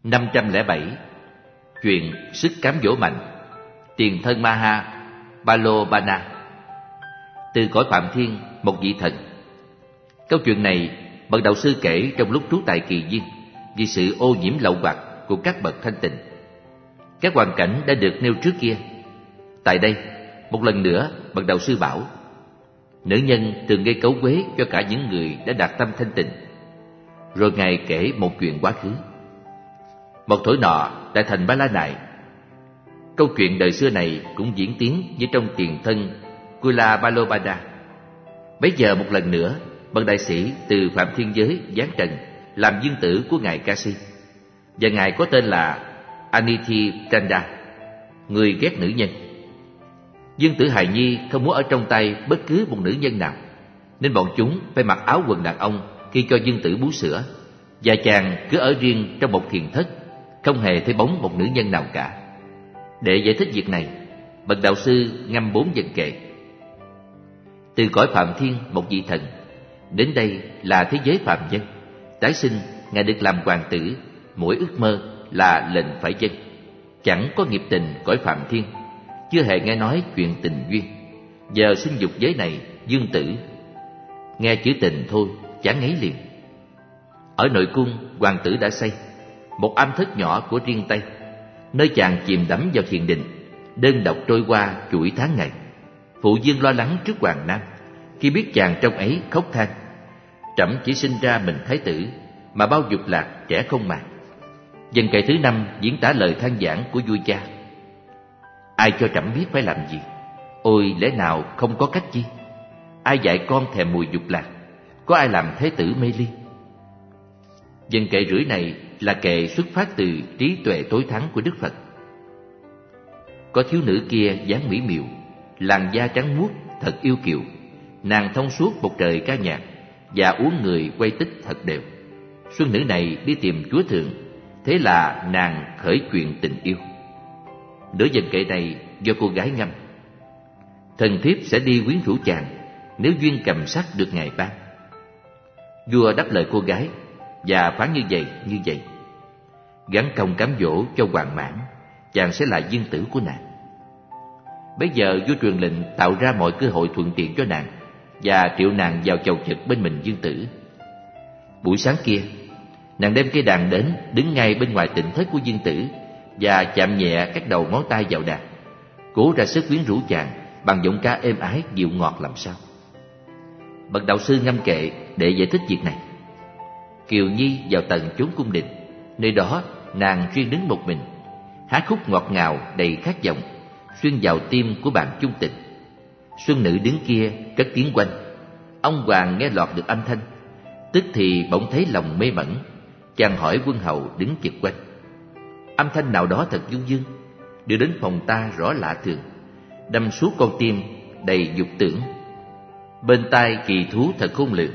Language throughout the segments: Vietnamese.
507. Chuyện sức cám dỗ mạnh, tiền thân Maha Balobana. Từ cõi Phạm Thiên, một vị thần. Câu chuyện này bậc đạo sư kể trong lúc trú tại Kỳ Viên vì sự ô nhiễm lậu hoặc của các bậc thanh tịnh. Các hoàn cảnh đã được nêu trước kia. Tại đây, một lần nữa bậc đạo sư bảo: nữ nhân thường gây cấu quế cho cả những người đã đạt tâm thanh tịnh. Rồi Ngài kể một chuyện quá khứ. Một thổi nọ tại thành Ba La Nại. Câu chuyện đời xưa này cũng diễn tiến như trong tiền thân Kula Balobada. Bấy giờ một lần nữa, bậc đại sĩ từ Phạm Thiên giới giáng trần làm dương tử của ngài Kasi, và ngài có tên là Aniti Chanda, người ghét nữ nhân. Dương tử hài nhi không muốn ở trong tay bất cứ một nữ nhân nào, nên bọn chúng phải mặc áo quần đàn ông khi cho dương tử bú sữa, và chàng cứ ở riêng trong một thiền thất, không hề thấy bóng một nữ nhân nào cả. Để giải thích việc này, bậc đạo sư ngâm 4 vần kệ. Từ cõi Phạm Thiên, một vị thần, đến đây là thế giới phàm nhân. Tái sinh, ngài được làm hoàng tử, mỗi ước mơ là lệnh phải dâng. Chẳng có nghiệp tình cõi Phạm Thiên, chưa hề nghe nói chuyện tình duyên. Giờ sinh dục giới này, dương tử. Nghe chữ tình thôi, chán ngấy liền. Ở nội cung, hoàng tử đã xây một am thất nhỏ của riêng Tây, nơi chàng chìm đắm vào thiền định, đơn độc trôi qua chuỗi tháng ngày. Phụ vương lo lắng trước hoàng nam khi biết chàng trong ấy khóc than: trẫm chỉ sinh ra mình thái tử, mà bao dục lạc trẻ không màng. Vần kệ thứ 5 diễn tả lời than vãn của vua cha: ai cho trẫm biết phải làm gì? Ôi lẽ nào không có cách chi? Ai dạy con thèm mùi dục lạc? Có ai làm thế tử mê ly? Vần kệ rưỡi này là kệ xuất phát từ trí tuệ tối thắng của Đức Phật. Có thiếu nữ kia dáng mỹ miều, làn da trắng muốt thật yêu kiều. Nàng thông suốt một trời ca nhạc, và uống người quay tích thật đều. Xuân nữ này đi tìm Chúa Thượng, thế là nàng khởi chuyện tình yêu. Nửa vần kệ này do cô gái ngâm: thần thiếp sẽ đi quyến rũ chàng, nếu duyên cầm sắc được ngài ban. Vua đáp lời cô gái và phán như vậy: gắn công cám dỗ cho hoàn mãn, chàng sẽ là dương tử của nàng. Bấy giờ vua truyền lệnh tạo ra mọi cơ hội thuận tiện cho nàng, và triệu nàng vào chầu chực bên mình dương tử. Buổi sáng kia, nàng đem cây đàn đến, đứng ngay bên ngoài tịnh thất của dương tử, và chạm nhẹ các đầu ngón tay vào đàn, cố ra sức quyến rũ chàng bằng giọng ca êm ái dịu ngọt làm sao. Bậc đạo sư ngâm kệ để giải thích việc này. Kiều Nhi vào tận chốn cung đình, nơi đó nàng riêng đứng một mình, hát khúc ngọt ngào đầy khát vọng, xuyên vào tim của bạn chung tình. Xuân nữ đứng kia cất tiếng quanh. Ông hoàng nghe lọt được âm thanh, tức thì bỗng thấy lòng mê mẩn. Chàng hỏi quân hầu đứng chực quanh: âm thanh nào đó thật du dương, đưa đến phòng ta rõ lạ thường, đâm suốt con tim đầy dục tưởng. Bên tai kỳ thú thật khôn lường.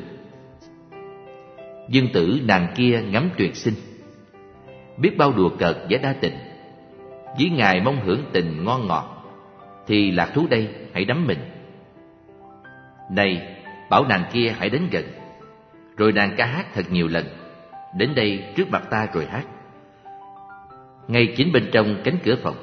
Dương tử nàng kia ngắm tuyệt sinh, biết bao đùa cợt và đa tình. Ví ngài mong hưởng tình ngon ngọt, thì lạc thú đây hãy đắm mình. Này, bảo nàng kia hãy đến gần. Rồi nàng ca hát thật nhiều lần, đến đây trước mặt ta rồi hát. Ngay chính bên trong cánh cửa phòng,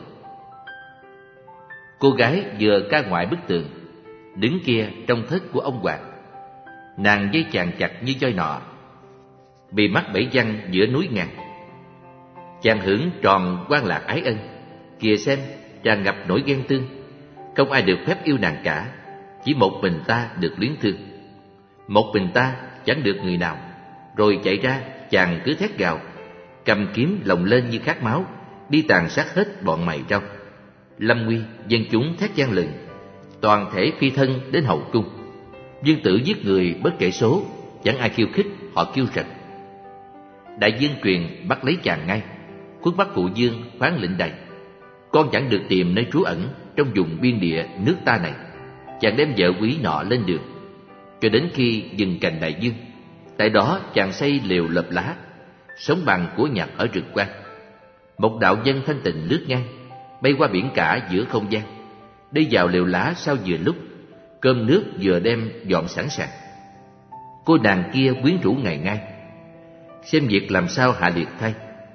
cô gái vừa ca ngoại bức tường, đứng kia trong thất của ông hoàng. Nàng dây chàng chặt như dây nọ, bị mắc bẫy văng giữa núi ngàn. Chàng hưởng tròn quan lạc ái ân, kìa xem tràn ngập nỗi ghen tương. Không ai được phép yêu nàng cả, chỉ một mình ta được luyến thương. Một mình ta chẳng được người nào. Rồi chạy ra chàng cứ thét gào, cầm kiếm lồng lên như khát máu, đi tàn sát hết bọn mày rau. Lâm nguy dân chúng thét gian lừng, toàn thể phi thân đến hậu cung. Dương tử giết người bất kể số, chẳng ai khiêu khích, họ kêu rật. Đại dương truyền bắt lấy chàng ngay, khuất bắt phụ dương phán lệnh đầy: con chẳng được tìm nơi trú ẩn trong vùng biên địa nước ta này. Chàng đem vợ quý nọ lên đường, cho đến khi dừng cành đại dương. Tại đó chàng xây lều lợp lá, sống bằng của nhặt ở rừng quan. Một đạo nhân thanh tịnh lướt ngang, bay qua biển cả giữa không gian, đi vào lều lá sau vừa lúc, cơm nước vừa đem dọn sẵn sàng. Cô nàng kia quyến rũ ngày ngay, xem việc làm sao hạ liệt thay.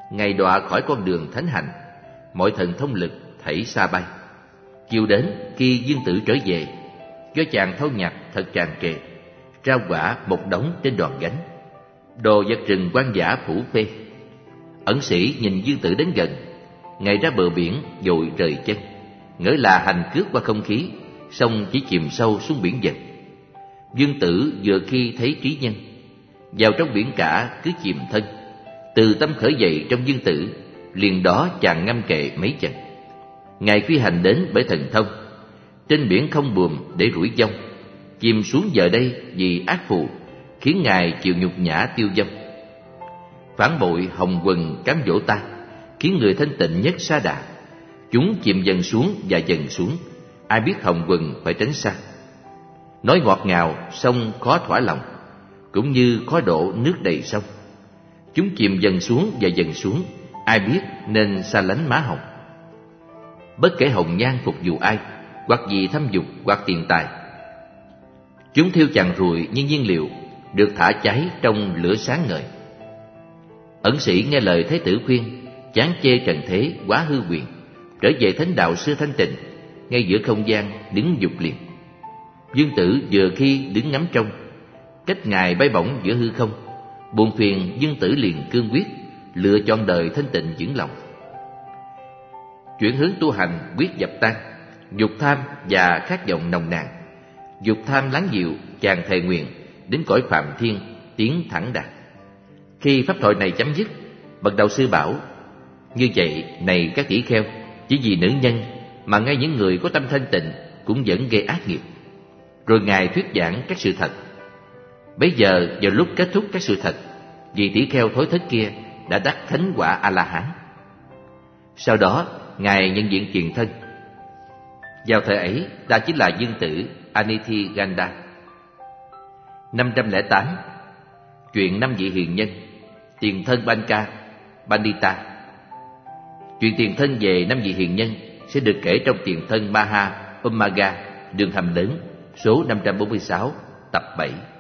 Ngài đọa khỏi con đường thánh hạnh, mọi thần thông lực thảy xa bay. Chiều đến khi Dương Tử trở về, do chàng thâu nhặt thật tràn trề, rau quả một đống trên đòn gánh, đồ vật rừng hoang dã phủ phê. Ẩn sĩ nhìn Dương Tử đến gần, Ngài ra bờ biển vội rời chân, ngỡ là hành cước qua không khí, xong chỉ chìm sâu xuống biển dần. Dương Tử vừa khi thấy trí nhân, vào trong biển cả cứ chìm thân. Từ tâm khởi dậy trong Dương Tử, liền đó chàng ngâm kệ mấy chân. Ngài phi hành đến bởi thần thông, trên biển không buồm để rủi vong, chìm xuống giờ đây vì ác phù, khiến Ngài chịu nhục nhã tiêu vong. Phản bội hồng quần cám dỗ ta, khiến người thanh tịnh nhất sa đà. Chúng chìm dần xuống và dần xuống, ai biết hồng quần phải tránh xa. Nói ngọt ngào song khó thỏa lòng, cũng như khó đổ nước đầy sông. Chúng chìm dần xuống và dần xuống, ai biết nên xa lánh má hồng. Bất kể hồng nhan phục vụ ai, hoặc vì thâm dục hoặc tiền tài. Chúng thiêu chàng ruồi như nhiên liệu, được thả cháy trong lửa sáng ngời. Ẩn sĩ nghe lời Thế tử khuyên, chán chê trần thế quá hư quyền, trở về thánh đạo xưa thanh tịnh, ngay giữa không gian đứng dục liền. Dương Tử vừa khi đứng ngắm trông, cách Ngài bay bổng giữa hư không, buồn phiền Dương Tử liền cương quyết, lựa chọn đời thanh tịnh vững lòng. Chuyển hướng tu hành quyết dập tan dục tham và khát vọng nồng nàn. Dục tham lắng dịu, chàng thề nguyện đến cõi phạm thiên tiến thẳng đạt. Khi pháp thoại này chấm dứt, bậc đạo sư bảo: như vậy này các tỷ kheo, chỉ vì nữ nhân mà ngay những người có tâm thanh tịnh cũng vẫn gây ác nghiệp. Rồi Ngài thuyết giảng các sự thật. Bấy giờ vào lúc kết thúc các sự thật, vị tỷ kheo thối thất kia đã đắc thánh quả A-la-hán. Sau đó Ngài nhận diện tiền thân. Vào thời ấy, ta chính là Dương Tử Anithi-ganda. 508. Chuyện 5 vị hiền nhân. Tiền thân Banka, Pandita. Chuyện tiền thân về 5 vị hiền nhân sẽ được kể trong tiền thân Maha Ummagga, đường hầm lớn, số 546, tập 7.